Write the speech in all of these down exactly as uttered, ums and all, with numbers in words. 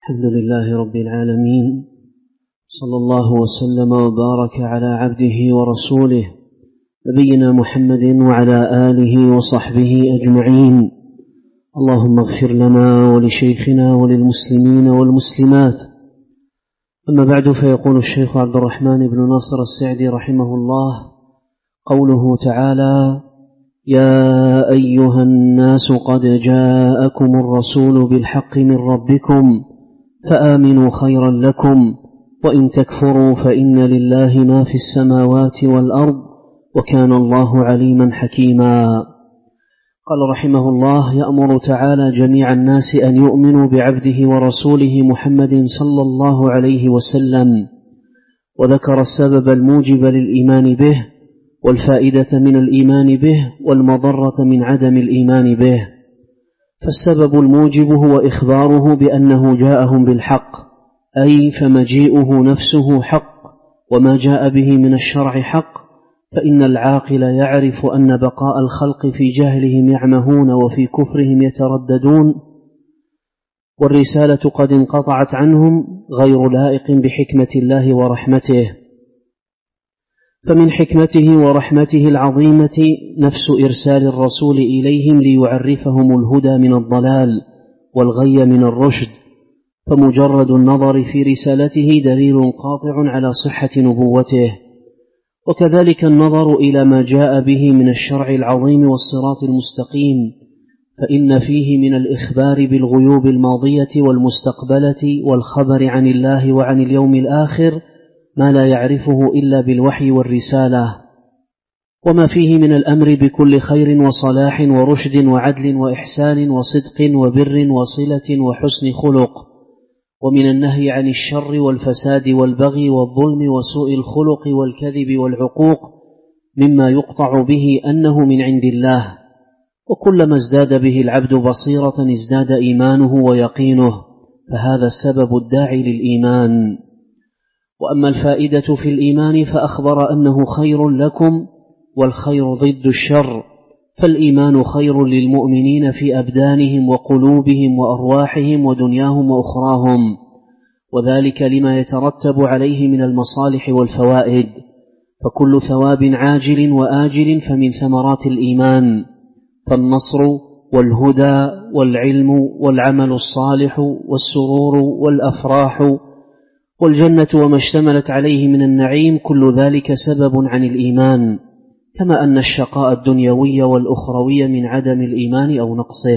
الحمد لله رب العالمين، صلى الله وسلم وبارك على عبده ورسوله نبينا محمد وعلى آله وصحبه أجمعين. اللهم اغفر لنا ولشيخنا وللمسلمين والمسلمات. أما بعد، فيقول الشيخ عبد الرحمن بن ناصر السعدي رحمه الله: قوله تعالى: يا أيها الناس قد جاءكم الرسول بالحق من ربكم فآمنوا خيرا لكم، وإن تكفروا فإن لله ما في السماوات والأرض وكان الله عليما حكيما. قال رحمه الله: يأمر تعالى جميع الناس أن يؤمنوا بعبده ورسوله محمد صلى الله عليه وسلم، وذكر السبب الموجب للإيمان به، والفائدة من الإيمان به، والمضرة من عدم الإيمان به. فالسبب الموجب هو إخباره بأنه جاءهم بالحق، أي فمجيئه نفسه حق، وما جاء به من الشرع حق، فإن العاقل يعرف أن بقاء الخلق في جهلهم يعمهون وفي كفرهم يترددون، والرسالة قد انقطعت عنهم غير لائق بحكمة الله ورحمته. فمن حكمته ورحمته العظيمة نفس إرسال الرسول إليهم ليعرفهم الهدى من الضلال والغي من الرشد، فمجرد النظر في رسالته دليل قاطع على صحة نبوته، وكذلك النظر إلى ما جاء به من الشرع العظيم والصراط المستقيم، فإن فيه من الإخبار بالغيوب الماضية والمستقبلة والخبر عن الله وعن اليوم الآخر ما لا يعرفه إلا بالوحي والرسالة، وما فيه من الأمر بكل خير وصلاح ورشد وعدل وإحسان وصدق وبر وصلة وحسن خلق، ومن النهي عن الشر والفساد والبغي والظلم وسوء الخلق والكذب والعقوق مما يقطع به أنه من عند الله. وكلما ازداد به العبد بصيرة ازداد إيمانه ويقينه، فهذا السبب الداعي للإيمان. وأما الفائدة في الإيمان فأخبر أنه خير لكم، والخير ضد الشر، فالإيمان خير للمؤمنين في أبدانهم وقلوبهم وأرواحهم ودنياهم وأخراهم، وذلك لما يترتب عليه من المصالح والفوائد، فكل ثواب عاجل وآجل فمن ثمرات الإيمان، فالنصر والهدى والعلم والعمل الصالح والسرور والأفراح والجنة وما اشتملت عليه من النعيم، كل ذلك سبب عن الإيمان، كما أن الشقاء الدنيوي والأخروي من عدم الإيمان أو نقصه.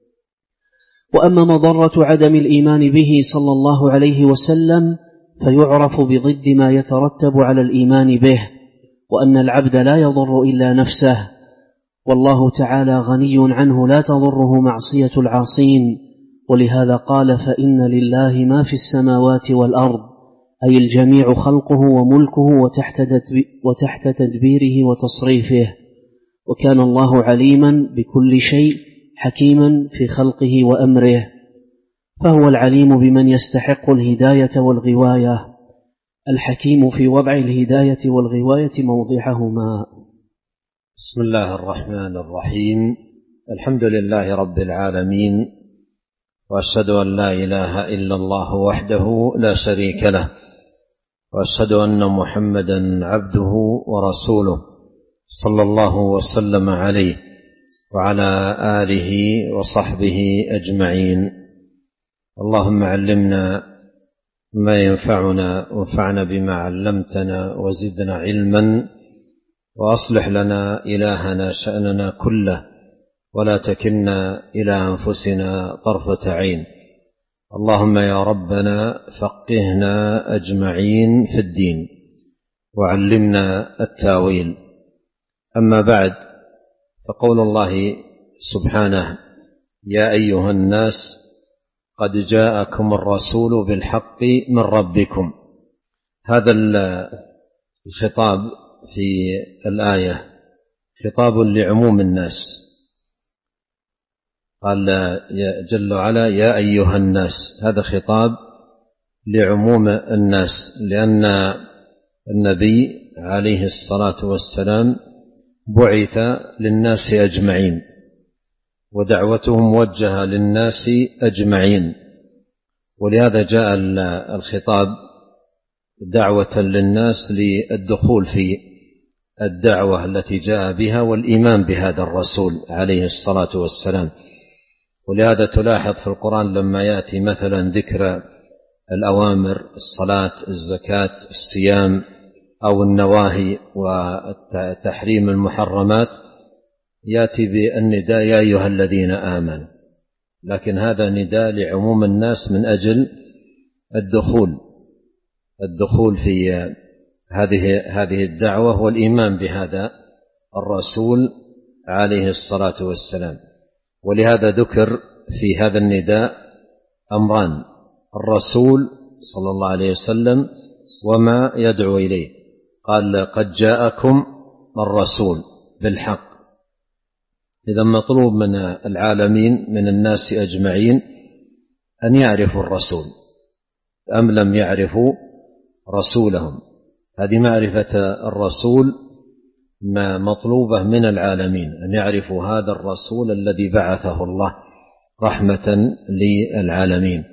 وأما مضرة عدم الإيمان به صلى الله عليه وسلم فيعرف بضد ما يترتب على الإيمان به، وأن العبد لا يضر إلا نفسه، والله تعالى غني عنه لا تضره معصية العاصين، ولهذا قال: فإن لله ما في السماوات والأرض، أي الجميع خلقه وملكه وتحت تدبيره وتصريفه، وكان الله عليما بكل شيء حكيما في خلقه وأمره، فهو العليم بمن يستحق الهداية والغواية، الحكيم في وضع الهداية والغواية موضعهما. بسم الله الرحمن الرحيم. الحمد لله رب العالمين، وأشهد أن لا إله إلا الله وحده لا شريك له، وأشهد أن محمدا عبده ورسوله صلى الله وسلم عليه وعلى آله وصحبه أجمعين. اللهم علمنا ما ينفعنا، وانفعنا بما علمتنا، وزدنا علما، وأصلح لنا إلهنا شأننا كله، ولا تكلنا إلى أنفسنا طرفة عين. اللهم يا ربنا فقهنا أجمعين في الدين، وعلمنا التاويل. أما بعد، فقول الله سبحانه: يا أيها الناس قد جاءكم الرسول بالحق من ربكم. هذا الخطاب في الآية خطاب لعموم الناس، قال جل وعلا: يا أيها الناس، هذا خطاب لعموم الناس، لأن النبي عليه الصلاة والسلام بعث للناس أجمعين، ودعوته موجهة للناس أجمعين، ولهذا جاء الخطاب دعوة للناس للدخول في الدعوة التي جاء بها والإيمان بهذا الرسول عليه الصلاة والسلام. ولهذا تلاحظ في القرآن لما يأتي مثلا ذكر الأوامر الصلاة الزكاة الصيام أو النواهي وتحريم المحرمات يأتي بالنداء يا أيها الذين آمنوا، لكن هذا نداء لعموم الناس من أجل الدخول الدخول في هذه هذه الدعوة والإيمان بهذا الرسول عليه الصلاة والسلام. ولهذا ذكر في هذا النداء أمران: الرسول صلى الله عليه وسلم وما يدعو إليه. قال قد جاءكم الرسول بالحق. إذا مطلوب من العالمين من الناس أجمعين أن يعرفوا الرسول أم لم يعرفوا رسولهم. هذه معرفة الرسول ما مطلوبة من العالمين، أن يعرفوا هذا الرسول الذي بعثه الله رحمة للعالمين.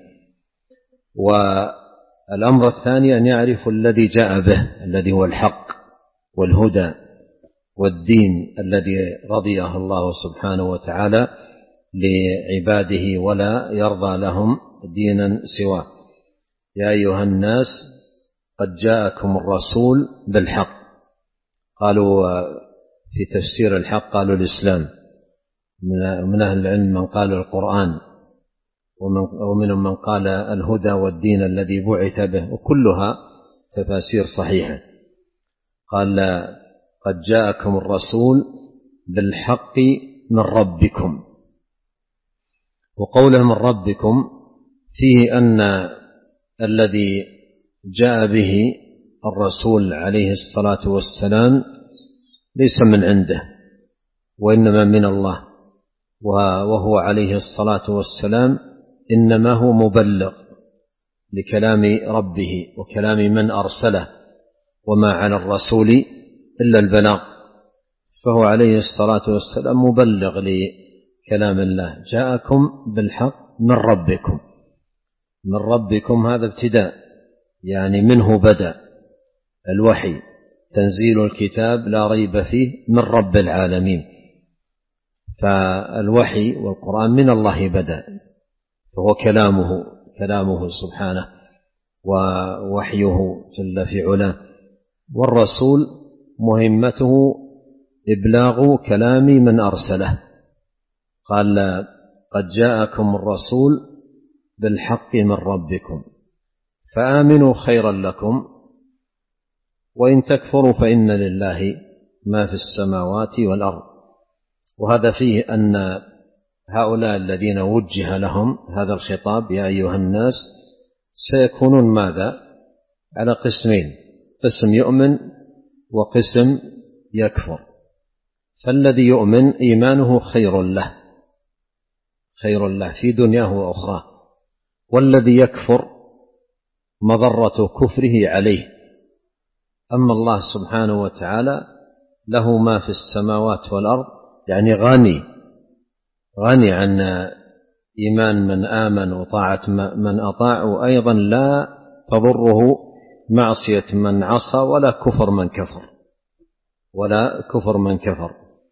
والأمر الثاني أن يعرفوا الذي جاء به الذي هو الحق والهدى والدين الذي رضيه الله سبحانه وتعالى لعباده ولا يرضى لهم دينا سواه. يا أيها الناس قد جاءكم الرسول بالحق. قالوا في تفسير الحق قالوا الإسلام، من أهل العلم من قال القرآن، ومنهم من قال الهدى والدين الذي بعث به، وكلها تفاسير صحيحة. قال قد جاءكم الرسول بالحق من ربكم. وقوله من ربكم فيه أن الذي جاء به الرسول عليه الصلاة والسلام ليس من عنده وإنما من الله، وهو عليه الصلاة والسلام إنما هو مبلغ لكلام ربه وكلام من أرسله، وما على الرسول إلا البلاغ. فهو عليه الصلاة والسلام مبلغ لكلام الله. جاءكم بالحق من ربكم. من ربكم هذا ابتداء، يعني منه بدأ الوحي، تنزيل الكتاب لا ريب فيه من رب العالمين. فالوحي والقرآن من الله بدأ، فهو كلامه كلامه سبحانه ووحيه جل في علاه. والرسول مهمته إبلاغ كلام من أرسله. قال قد جاءكم الرسول بالحق من ربكم فآمنوا خيرا لكم وإن تكفروا فإن لله ما في السماوات والأرض. وهذا فيه أن هؤلاء الذين وجه لهم هذا الخطاب يا أيها الناس سيكونون ماذا؟ على قسمين: قسم يؤمن وقسم يكفر. فالذي يؤمن إيمانه خير له خير له في دنياه وأخراه، والذي يكفر مضرة كفره عليه. أما الله سبحانه وتعالى له ما في السماوات والأرض، يعني غني غني عن إيمان من آمن وطاعة من أطاع، وأيضا لا تضره معصية من عصى ولا كفر من كفر ولا كفر من كفر.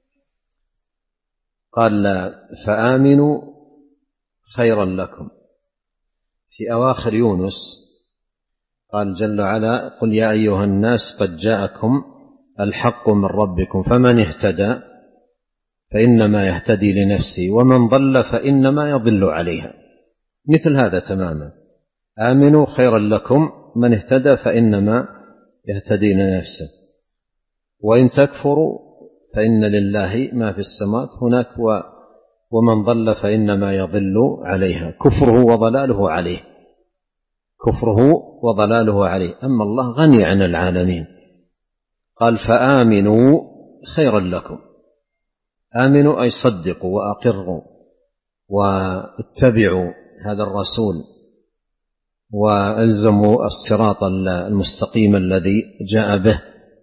قال فآمنوا خيرا لكم. في أواخر يونس قال جل وعلا قل يا أيها الناس قد جاءكم الحق من ربكم فمن اهتدى فإنما يهتدي لنفسه ومن ضل فإنما يضل عليها. مثل هذا تماما: آمنوا خيرا لكم، من اهتدى فإنما يهتدي لنفسه، وإن تكفروا فإن لله ما في السماوات هناك، ومن ضل فإنما يضل عليها. كفره وضلاله عليه كفره وضلاله عليه أما الله غني عن العالمين. قال فآمنوا خيرا لكم. آمنوا أي صدقوا وأقروا واتبعوا هذا الرسول وألزموا الصراط المستقيم الذي جاء به.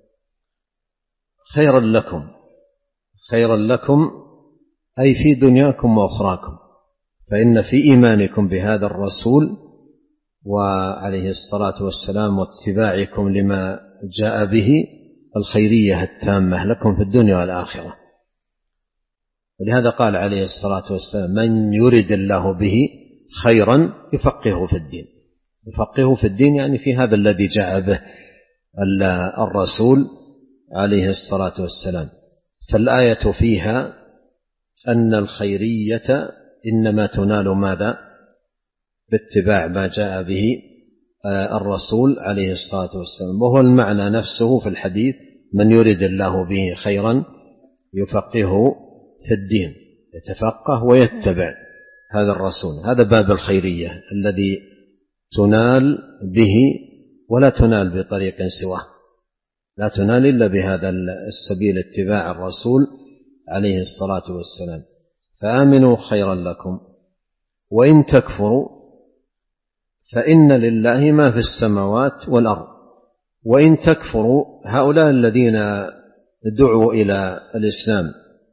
خيرا لكم خيرا لكم أي في دنياكم وأخراكم، فإن في إيمانكم بهذا الرسول وعليه الصلاة والسلام واتباعكم لما جاء به الخيرية التامة لكم في الدنيا والآخرة. ولهذا قال عليه الصلاة والسلام: من يرد الله به خيرا يفقهه في الدين. يفقهه في الدين يعني في هذا الذي جاء به الرسول عليه الصلاة والسلام. فالآية فيها أن الخيرية إنما تنال ماذا؟ باتباع ما جاء به الرسول عليه الصلاة والسلام، وهو المعنى نفسه في الحديث: من يرد الله به خيرا يفقهه في الدين، يتفقه ويتبع هذا الرسول. هذا باب الخيرية الذي تنال به ولا تنال بطريق سواه، لا تنال إلا بهذا السبيل، اتباع الرسول عليه الصلاة والسلام. فآمنوا خيرا لكم، وإن تكفروا فإن لله ما في السماوات والأرض. وإن تكفروا، هؤلاء الذين دعوا إلى الإسلام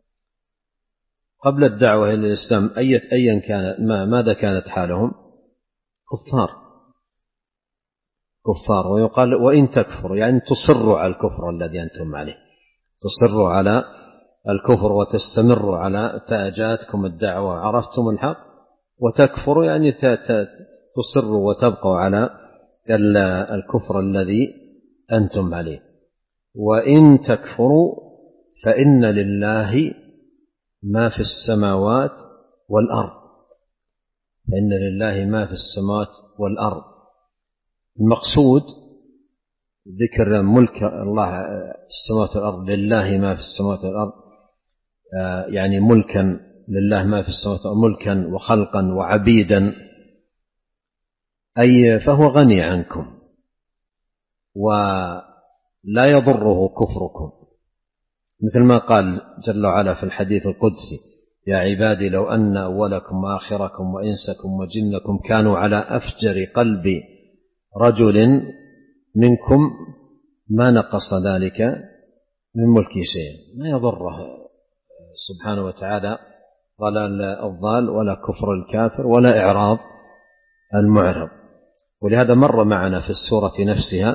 قبل الدعوة إلى الإسلام أيا كان ما ماذا كانت حالهم؟ كفار كفار ويقال وإن تكفروا يعني تصروا على الكفر الذي أنتم عليه، تصروا على الكفر وتستمروا على تأجاتكم الدعوة، عرفتم الحق، وتكفروا يعني تصروا وتبقوا على الكفر الذي أنتم عليه. وإن تكفروا فإن لله ما في السماوات والأرض، فإن لله ما في السماوات والأرض. المقصود ذكر ملك الله السماوات والأرض، لله ما في السماوات والأرض، يعني ملكا لله ما في السماوات والأرض، ملكا وخلقا وعبيدا، أي فهو غني عنكم ولا يضره كفركم، مثل ما قال جل وعلا في الحديث القدسي: يا عبادي لو أن أولكم وآخركم وإنسكم وجنكم كانوا على أفجر قلب رجل منكم ما نقص ذلك من ملكي شيئا. ما يضره سبحانه وتعالى ضلال الضال ولا كفر الكافر ولا إعراض المعرض. ولهذا مر معنا في السورة نفسها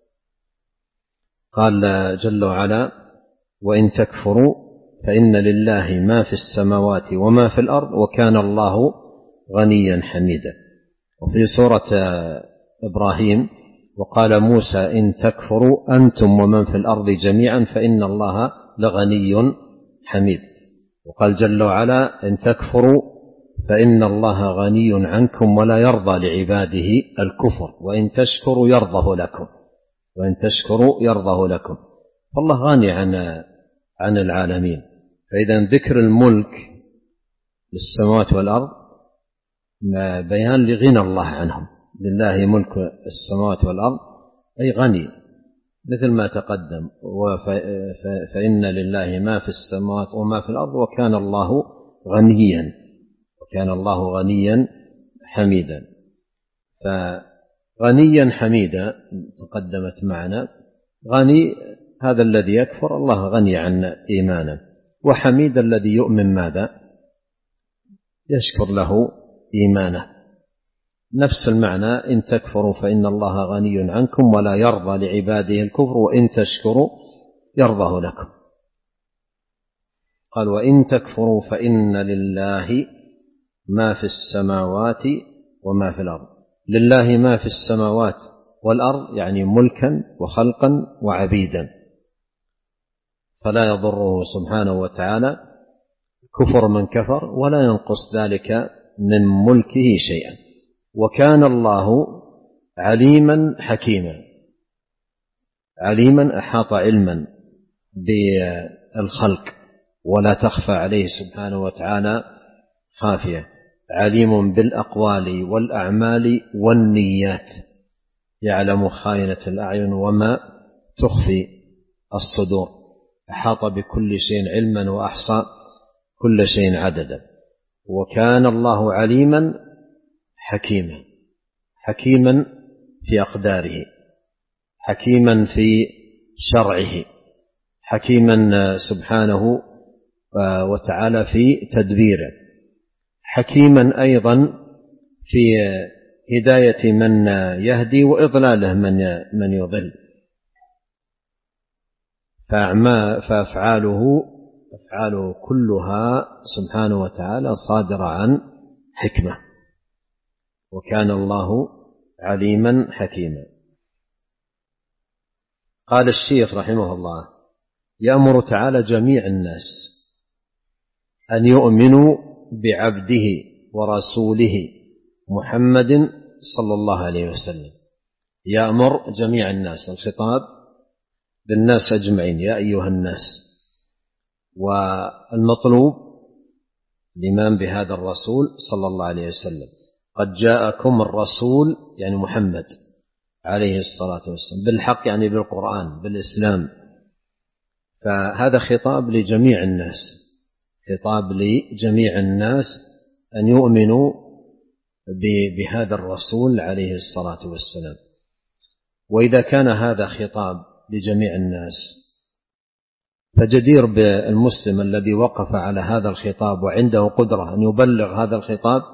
قال جل وعلا: وإن تكفروا فإن لله ما في السماوات وما في الأرض وكان الله غنيا حميدا. وفي سورة إبراهيم: وقال موسى إن تكفروا أنتم ومن في الأرض جميعا فإن الله لغني حميد. وقال جل وعلا: إن تكفروا فإن الله غني عنكم ولا يرضى لعباده الكفر وإن تشكروا يرضه لكم وإن تشكروا يرضه لكم. فالله غني عن عن العالمين. فإذا ذكر الملك للسماوات والأرض بيان لغنى الله عنهم، لله ملك السماوات والأرض أي غني، مثل ما تقدم: فإن لله ما في السماوات وما في الأرض وكان الله غنيا وكان الله غنيا حميدا. فغنيا حميدا تقدمت معنا. غني هذا الذي يكفر، الله غني عن إيمانه. وحميد الذي يؤمن ماذا؟ يشكر له إيمانه. نفس المعنى: إن تكفروا فإن الله غني عنكم ولا يرضى لعباده الكفر وإن تشكروا يرضه لكم. قال: وإن تكفروا فإن لله ما في السماوات وما في الأرض. لله ما في السماوات والأرض يعني ملكا وخلقا وعبيدا، فلا يضره سبحانه وتعالى كفر من كفر ولا ينقص ذلك من ملكه شيئا. وكان الله عليما حكيما. عليما أحاط علما بالخلق ولا تخفى عليه سبحانه وتعالى خافية. عليم بالأقوال والأعمال والنيات، يعلم خائنة الأعين وما تخفي الصدور. أحاط بكل شيء علما وأحصى كل شيء عددا. وكان الله عليما حكيما، حكيما في أقداره، حكيما في شرعه، حكيما سبحانه وتعالى في تدبيره، حكيما أيضا في هداية من يهدي وإضلاله من من يضل. فأفعاله أفعاله كلها سبحانه وتعالى صادرة عن حكمة، وكان الله عليما حكيما. قال الشيخ رحمه الله: يأمر تعالى جميع الناس أن يؤمنوا بعبده ورسوله محمد صلى الله عليه وسلم. يأمر جميع الناس، الخطاب بالناس أجمعين، يا أيها الناس. والمطلوب الإيمان بهذا الرسول صلى الله عليه وسلم. قد جاءكم الرسول يعني محمد عليه الصلاة والسلام بالحق، يعني بالقرآن بالإسلام. فهذا خطاب لجميع الناس، خطاب لجميع الناس أن يؤمنوا بهذا الرسول عليه الصلاة والسلام. وإذا كان هذا خطاب لجميع الناس، فجدير بالمسلم الذي وقف على هذا الخطاب وعنده قدرة أن يبلغ هذا الخطاب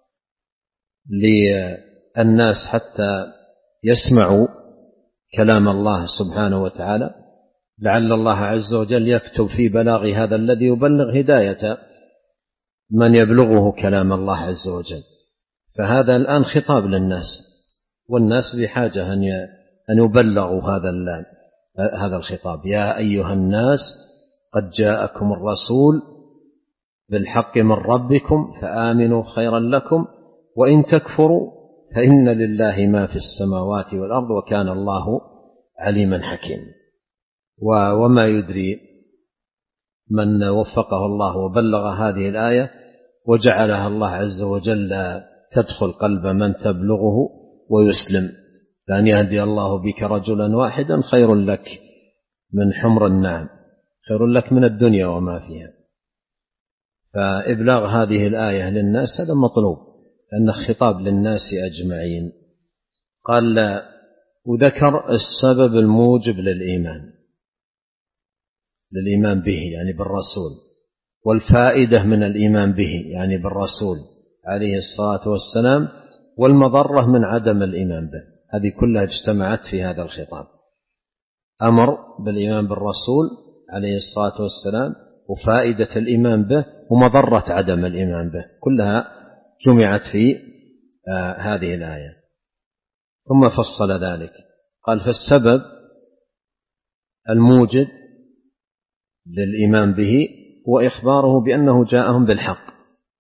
للناس حتى يسمعوا كلام الله سبحانه وتعالى، لعل الله عز وجل يكتب في بلاغ هذا الذي يبلغ هداية من يبلغه كلام الله عز وجل. فهذا الآن خطاب للناس، والناس بحاجة أن يبلغوا هذا هذا الخطاب. يا أيها الناس قد جاءكم الرسول بالحق من ربكم فآمنوا خيرا لكم وإن تكفروا فإن لله ما في السماوات والأرض وكان الله عليما حكيما. وما يدري من وفقه الله وبلغ هذه الآية وجعلها الله عز وجل تدخل قلب من تبلغه ويسلم، لأن يهدي الله بك رجلا واحدا خير لك من حمر النعم، خير لك من الدنيا وما فيها. فإبلاغ هذه الآية للناس هذا مطلوب، لأنه خطاب للناس أجمعين. قال: وذكر السبب الموجب للإيمان للإيمان به يعني بالرسول، والفائدة من الإيمان به يعني بالرسول عليه الصلاة والسلام، والمضرة من عدم الإيمان به. هذه كلها اجتمعت في هذا الخطاب. أمر بالإيمان بالرسول عليه الصلاة والسلام، وفائدة الإيمان به، ومضرة عدم الإيمان به، كلها جمعت في آه هذه الآية. ثم فصل ذلك قال: فالسبب الموجب للإيمان به هو إخباره بأنه جاءهم بالحق،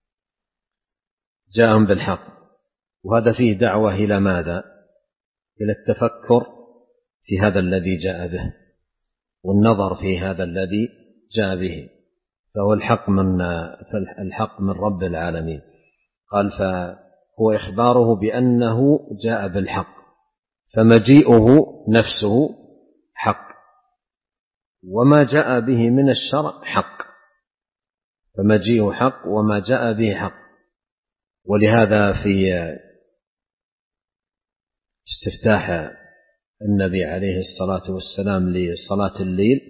جاءهم بالحق. وهذا فيه دعوة إلى ماذا؟ إلى التفكر في هذا الذي جاء به، والنظر في هذا الذي جاء به، فهو الحق من الحق من رب العالمين. قال: فهو إخباره بأنه جاء بالحق، فمجيئه نفسه حق، وما جاء به من الشرع حق، فمجيئه حق وما جاء به حق. ولهذا في استفتاح النبي عليه الصلاة والسلام لصلاة الليل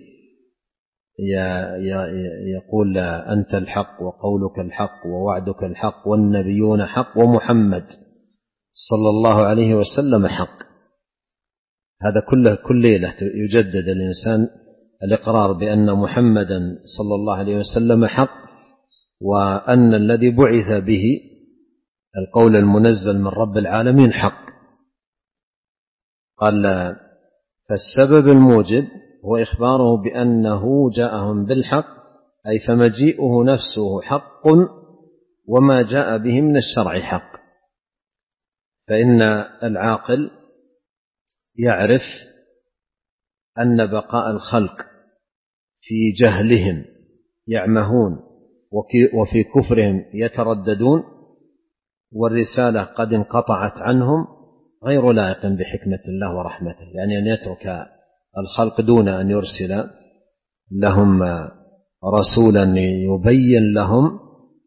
يقول: أنت الحق وقولك الحق ووعدك الحق والنبيون حق ومحمد صلى الله عليه وسلم حق. هذا كله كل ليلة يجدد الإنسان الإقرار بأن محمدا صلى الله عليه وسلم حق، وأن الذي بعث به القول المنزل من رب العالمين حق. قال: فالسبب الموجب هو إخباره بأنه جاءهم بالحق، أي فمجيئه نفسه حق، وما جاء به من الشرع حق. فإن العاقل يعرف أن بقاء الخلق في جهلهم يعمهون وفي كفرهم يترددون والرسالة قد انقطعت عنهم غير لائق بحكمة الله ورحمته، يعني أن يترك الخلق دون أن يرسل لهم رسولا يبين لهم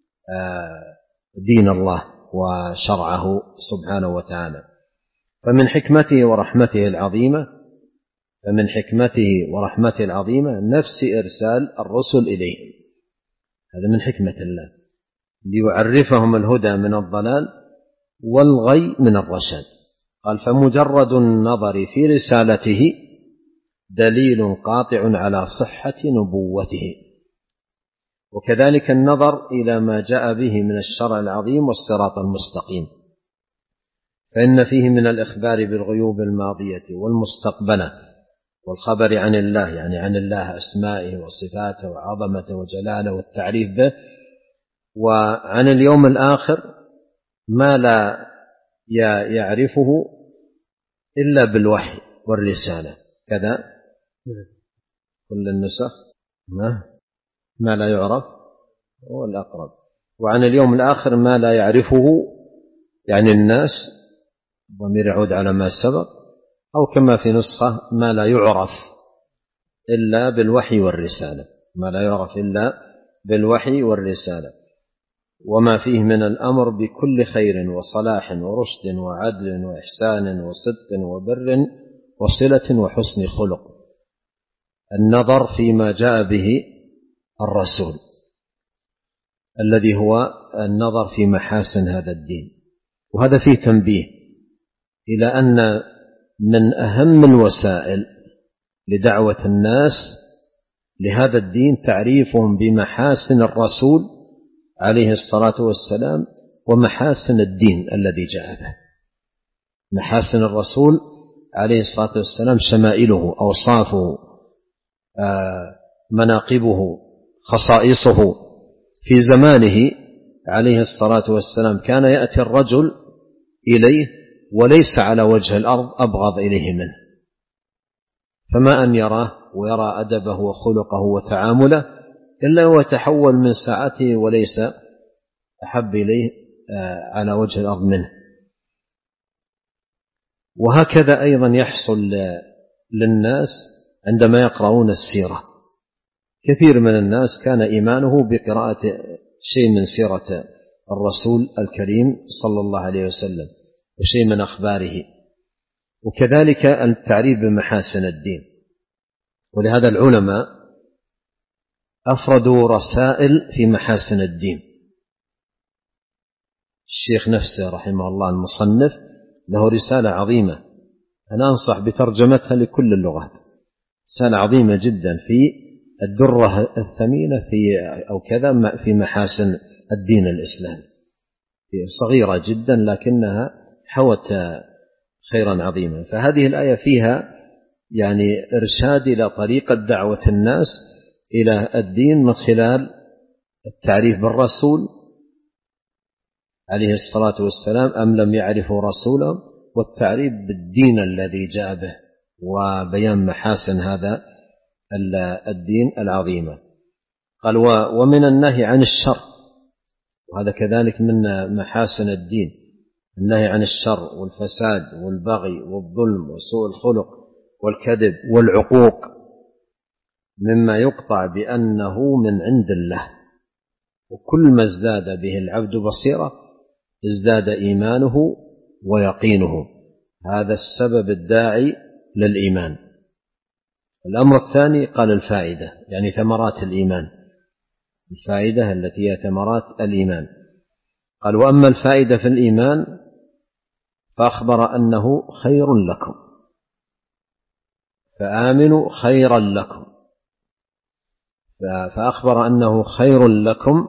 دين الله وشرعه سبحانه وتعالى. فمن حكمته ورحمته العظيمة فمن حكمته ورحمته العظيمة نفس إرسال الرسل إليهم، هذا من حكمة الله، ليعرفهم الهدى من الضلال والغي من الرشاد. قال فمجرد النظر في رسالته دليل قاطع على صحة نبوته، وكذلك النظر إلى ما جاء به من الشرع العظيم والصراط المستقيم، فإن فيه من الإخبار بالغيوب الماضية والمستقبلة والخبر عن الله، يعني عن الله أسمائه وصفاته وعظمته وجلاله والتعريف به، وعن اليوم الآخر ما لا يعرفه إلا بالوحي والرسالة. كذا كل النسخ ما, ما لا يعرف هو الأقرب. وعن اليوم الآخر ما لا يعرفه يعني الناس، ضمير يعود على ما سبق، أو كما في نسخة ما لا يعرف إلا بالوحي والرسالة، ما لا يعرف إلا بالوحي والرسالة، وما فيه من الأمر بكل خير وصلاح ورشد وعدل وإحسان وصدق وبر وصلة وحسن خلق. النظر فيما جاء به الرسول الذي هو النظر في محاسن هذا الدين. وهذا فيه تنبيه إلى أن من أهم الوسائل لدعوة الناس لهذا الدين تعريفهم بمحاسن الرسول عليه الصلاة والسلام ومحاسن الدين الذي جاء به. محاسن الرسول عليه الصلاة والسلام شمائله، أوصافه، مناقبه، خصائصه. في زمانه عليه الصلاة والسلام كان يأتي الرجل إليه وليس على وجه الأرض أبغض إليه منه، فما أن يراه ويرى أدبه وخلقه وتعامله إلا ويتحول من ساعته وليس أحب إليه على وجه الأرض منه. وهكذا أيضا يحصل للناس عندما يقرؤون السيرة. كثير من الناس كان إيمانه بقراءة شيء من سيرة الرسول الكريم صلى الله عليه وسلم وشيء من أخباره، وكذلك التعريف بمحاسن الدين. ولهذا العلماء أفردوا رسائل في محاسن الدين. الشيخ نفسه رحمه الله المصنف له رسالة عظيمة، أنا أنصح بترجمتها لكل اللغات، رسالة عظيمة جدا في الدرة الثمينة في أو كذا في محاسن الدين الإسلامي، صغيرة جدا لكنها حوت خيرا عظيما. فهذه الآية فيها يعني إرشاد إلى طريقة دعوة الناس إلى الدين من خلال التعريف بالرسول عليه الصلاة والسلام أم لم يعرفوا رسوله، والتعريف بالدين الذي جاء به وبيان محاسن هذا الدين العظيمة. قال ومن النهي عن الشر، وهذا كذلك من محاسن الدين، النهي عن الشر والفساد والبغي والظلم وسوء الخلق والكذب والعقوق، مما يقطع بأنه من عند الله. وكل ما ازداد به العبد بصيرة ازداد إيمانه ويقينه، هذا السبب الداعي للإيمان. الأمر الثاني قال الفائدة، يعني ثمرات الإيمان، الفائدة التي هي ثمرات الإيمان. قال وأما الفائدة في الإيمان فأخبر أنه خير لكم، فآمنوا خيرا لكم، فأخبر أنه خير لكم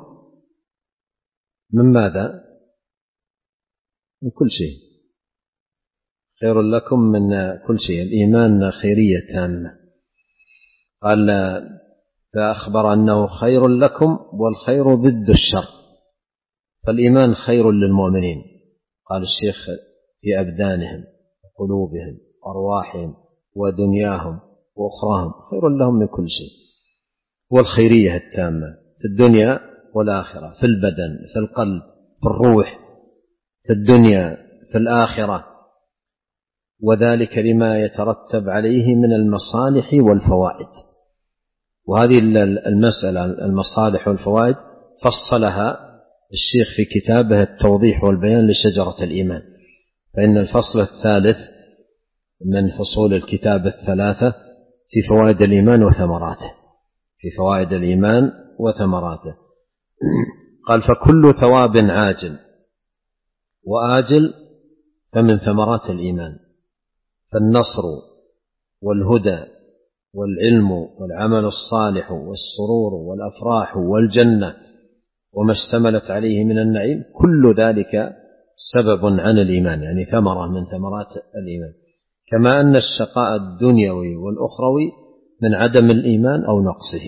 من ماذا؟ من كل شيء، خير لكم من كل شيء. الإيمان خيرية تامة. قال فأخبر أنه خير لكم، والخير ضد الشر، فالإيمان خير للمؤمنين. قال الشيخ في أبدانهم وقلوبهم وأرواحهم ودنياهم وأخراهم، خير لهم من كل شيء. والخيرية التامة في الدنيا والآخرة، في البدن، في القلب، في الروح، في الدنيا، في الآخرة، وذلك لما يترتب عليه من المصالح والفوائد. وهذه المسألة المصالح والفوائد فصلها الشيخ في كتابه التوضيح والبيان لشجرة الإيمان، فإن الفصل الثالث من فصول الكتاب الثلاثة في فوائد الإيمان وثمراته، في فوائد الإيمان وثمراته. قال فكل ثواب عاجل وآجل فمن ثمرات الإيمان. فالنصر والهدى والعلم والعمل الصالح والسرور والأفراح والجنة وما اشتملت عليه من النعيم كل ذلك سبب عن الإيمان، يعني ثمرة من ثمرات الإيمان. كما أن الشقاء الدنيوي والأخروي من عدم الإيمان أو نقصه.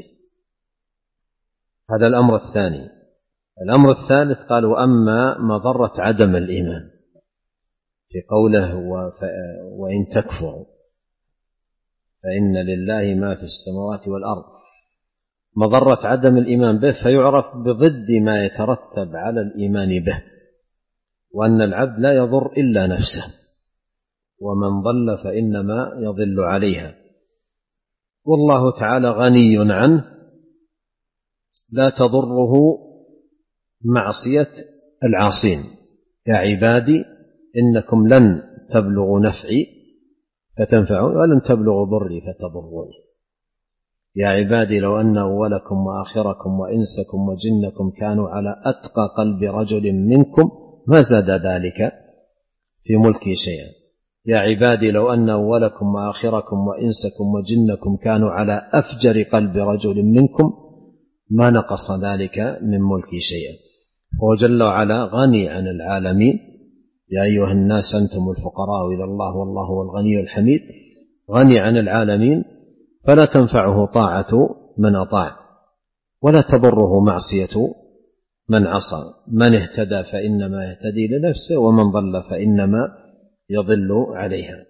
هذا الأمر الثاني. الأمر الثالث قال وأما مضرة عدم الإيمان في قوله وإن تكفروا فإن لله ما في السماوات والأرض، مضرة عدم الإيمان به فيعرف بضد ما يترتب على الإيمان به، وأن العبد لا يضر إلا نفسه، ومن ضل فإنما يضل عليها، والله تعالى غني عنه لا تضره معصية العاصين. يا عبادي إنكم لن تبلغوا نفعي فتنفعوني ولن تبلغوا ضري فتضروني. يا عبادي لو أن أولكم وآخركم وإنسكم وجنكم كانوا على أتقى قلب رجل منكم ما زاد ذلك في ملكي شيئا. يا عبادي لو أن أولكم وآخركم وإنسكم وجنكم كانوا على أفجر قلب رجل منكم ما نقص ذلك من ملكي شيئا. هو جل وعلا غني عن العالمين. يا أيها الناس أنتم الفقراء إلى الله والله هو الغني الحميد. غني عن العالمين فلا تنفعه طاعة من أطاع ولا تضره معصية من عصى. من اهتدى فإنما يهتدي لنفسه ومن ضل فإنما يضل عليها.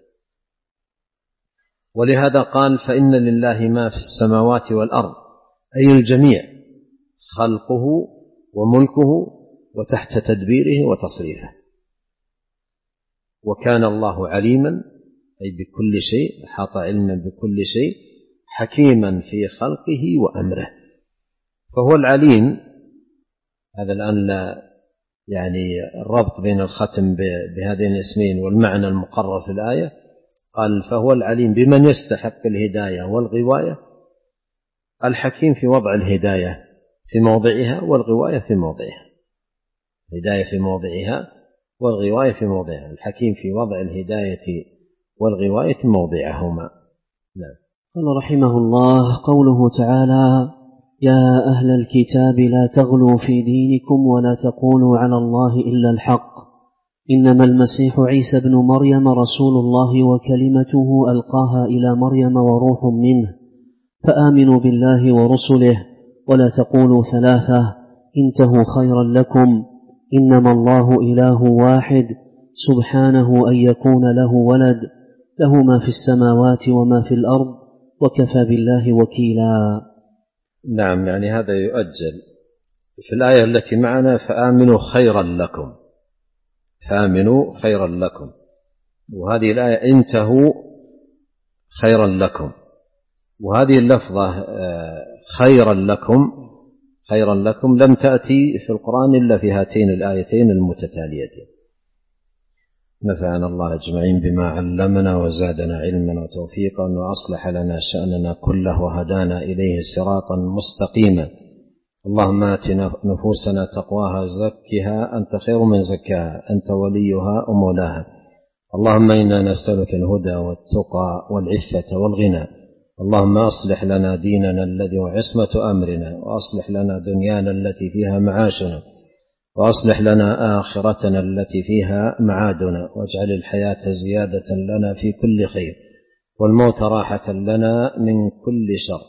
ولهذا قال فإن لله ما في السماوات والأرض، أي الجميع، خلقه وملكه وتحت تدبيره وتصريفه. وكان الله عليما أي بكل شيء، أحاط علما بكل شيء، حكيما في خلقه وأمره. فهو العليم. هذا الآن لا يعني الربط بين الختم بهذين الاسمين والمعنى المقرر في الآية. قال فهو العليم بمن يستحق الهداية والغواية، الحكيم في وضع الهداية في موضعها والغواية في موضعها. الهداية في موضعها والغواية في موضعها، الحكيم في وضع الهداية والغواية موضعهما. نعم. قال رحمه الله قوله تعالى يا أهل الكتاب لا تغلوا في دينكم ولا تقولوا على الله إلا الحق إنما المسيح عيسى بن مريم رسول الله وكلمته ألقاها إلى مريم وروح منه فآمنوا بالله ورسله ولا تقولوا ثلاثة انتهوا خيرا لكم إنما الله إله واحد سبحانه أن يكون له ولد له ما في السماوات وما في الأرض وكفى بالله وكيلا. نعم، يعني هذا يؤجل في الآية التي معنا فآمنوا خيرا لكم، فآمنوا خيرا لكم، وهذه الآية انتهوا خيرا لكم. وهذه اللفظة خيرا لكم خيرا لكم لم تأتي في القرآن إلا في هاتين الآيتين المتتاليتين. نفعنا الله أجمعين بما علمنا وزادنا علما وتوفيقا وأصلح لنا شأننا كله وهدانا إليه صراطا مستقيما. اللهم آت نفوسنا تقواها زكها أنت خير من زكاها أنت وليها ومولاها. اللهم إنا نسألك الهدى والتقى والعفة والغنى. اللهم أصلح لنا ديننا الذي هو عصمة أمرنا، وأصلح لنا دنيانا التي فيها معاشنا، وأصلح لنا آخرتنا التي فيها معادنا، واجعل الحياة زيادة لنا في كل خير والموت راحة لنا من كل شر.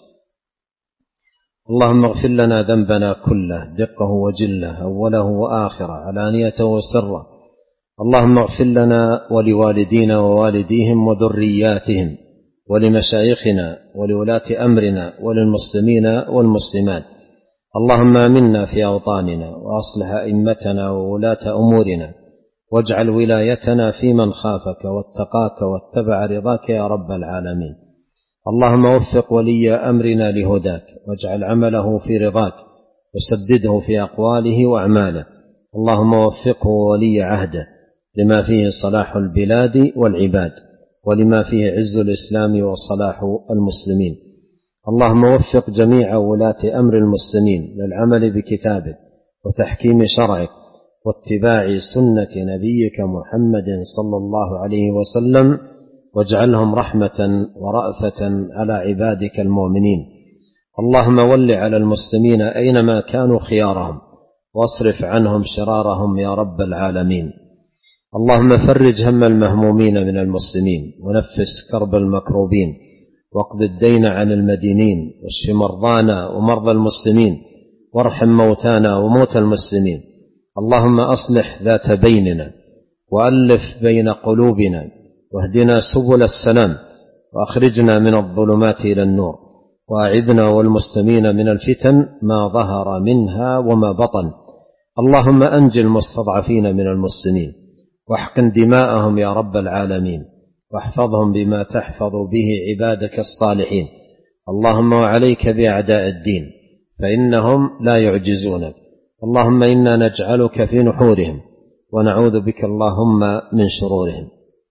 اللهم اغفر لنا ذنبنا كله دقه وجله أوله وآخره علانيته وسره. اللهم اغفر لنا ولوالدينا ووالديهم وذرياتهم ولمشايخنا ولولاة أمرنا وللمسلمين والمسلمات. اللهم آمنا في أوطاننا وأصلح أئمتنا وولاة أمورنا، واجعل ولايتنا في من خافك واتقاك واتبع رضاك يا رب العالمين. اللهم وفق ولي أمرنا لهداك، واجعل عمله في رضاك، وسدده في أقواله وأعماله. اللهم وفقه ولي عهده لما فيه صلاح البلاد والعباد، ولما فيه عز الإسلام وصلاح المسلمين. اللهم وفق جميع ولاة أمر المسلمين للعمل بكتابك وتحكيم شرعك، واتباع سنة نبيك محمد صلى الله عليه وسلم، واجعلهم رحمة ورأفة على عبادك المؤمنين. اللهم ول على المسلمين أينما كانوا خيارهم، واصرف عنهم شرارهم يا رب العالمين. اللهم فرج هم المهمومين من المسلمين، ونفس كرب المكروبين، واقض الدين عن المدينين، واشف مرضانا ومرضى المسلمين، وارحم موتانا وموتى المسلمين. اللهم أصلح ذات بيننا، وألف بين قلوبنا، واهدنا سبل السلام، وأخرجنا من الظلمات إلى النور، وأعذنا والمسلمين من الفتن ما ظهر منها وما بطن. اللهم أنجِ المستضعفين من المسلمين، واحقن دماءهم يا رب العالمين، واحفظهم بما تحفظ به عبادك الصالحين. اللهم وعليك بأعداء الدين، فإنهم لا يعجزونك. اللهم إنا نجعلك في نحورهم، ونعوذ بك اللهم من شرورهم.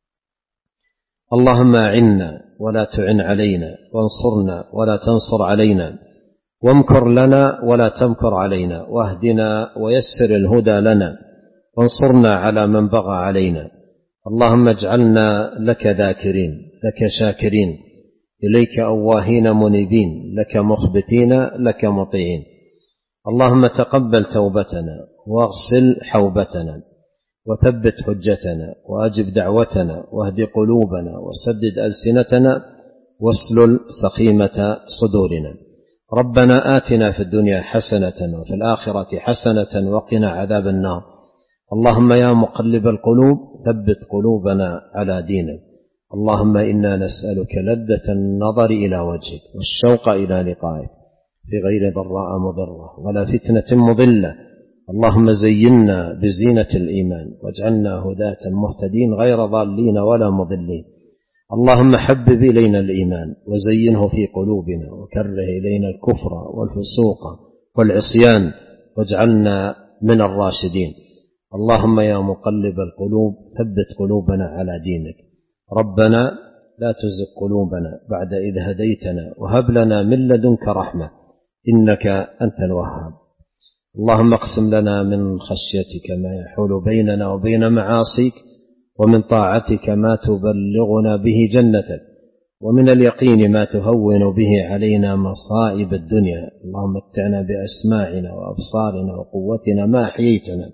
اللهم أعنا ولا تعن علينا، وانصرنا ولا تنصر علينا، وامكر لنا ولا تمكر علينا، واهدنا ويسر الهدى لنا، وانصرنا على من بغى علينا. اللهم اجعلنا لك ذاكرين، لك شاكرين، إليك أواهين منيبين، لك مخبتين، لك مطيعين. اللهم تقبل توبتنا، واغسل حوبتنا، وثبت حجتنا، وأجب دعوتنا، واهد قلوبنا، وسدد ألسنتنا، واسلل سخيمة صدورنا. ربنا آتنا في الدنيا حسنة، وفي الآخرة حسنة، وقنا عذاب النار. اللهم يا مقلب القلوب ثبت قلوبنا على دينك. اللهم إنا نسألك لذة النظر إلى وجهك، والشوق إلى لقائك، في غير ضراء مضرة ولا فتنة مضلة. اللهم زينا بزينة الإيمان، واجعلنا هداة مهتدين غير ضالين ولا مضلين. اللهم حبب إلينا الإيمان، وزينه في قلوبنا، وكره إلينا الكفر والفسوق والعصيان، واجعلنا من الراشدين. اللهم يا مقلب القلوب ثبت قلوبنا على دينك. ربنا لا تزغ قلوبنا بعد إذ هديتنا، وهب لنا من لدنك رحمة، إنك أنت الوهاب. اللهم اقسم لنا من خشيتك ما يحول بيننا وبين معاصيك، ومن طاعتك ما تبلغنا به جنتك، ومن اليقين ما تهون به علينا مصائب الدنيا. اللهم متعنا بأسماعنا وأبصارنا وقوتنا ما أحييتنا،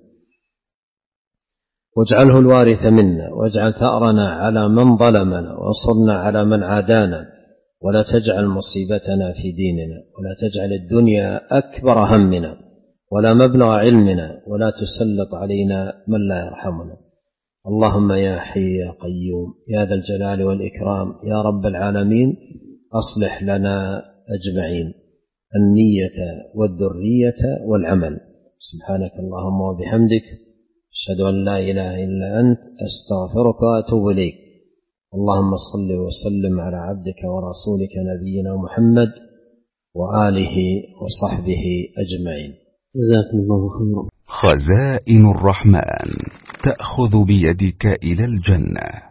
واجعله الوارث منا، واجعل ثأرنا على من ظلمنا، وانصرنا على من عادانا، ولا تجعل مصيبتنا في ديننا، ولا تجعل الدنيا أكبر همنا، ولا مبلغ علمنا، ولا تسلط علينا من لا يرحمنا. اللهم يا حي يا قيوم يا ذا الجلال والإكرام يا رب العالمين، أصلح لنا أجمعين النية والذرية والعمل. سبحانك اللهم وبحمدك، أشهد أن لا إله إلا أنت، أستغفرك وأتوب إليك. اللهم صل وسلم على عبدك ورسولك نبينا محمد وآله وصحبه أجمعين. جزاكم الله خيرا. خزائن الرحمن تأخذ بيدك إلى الجنة.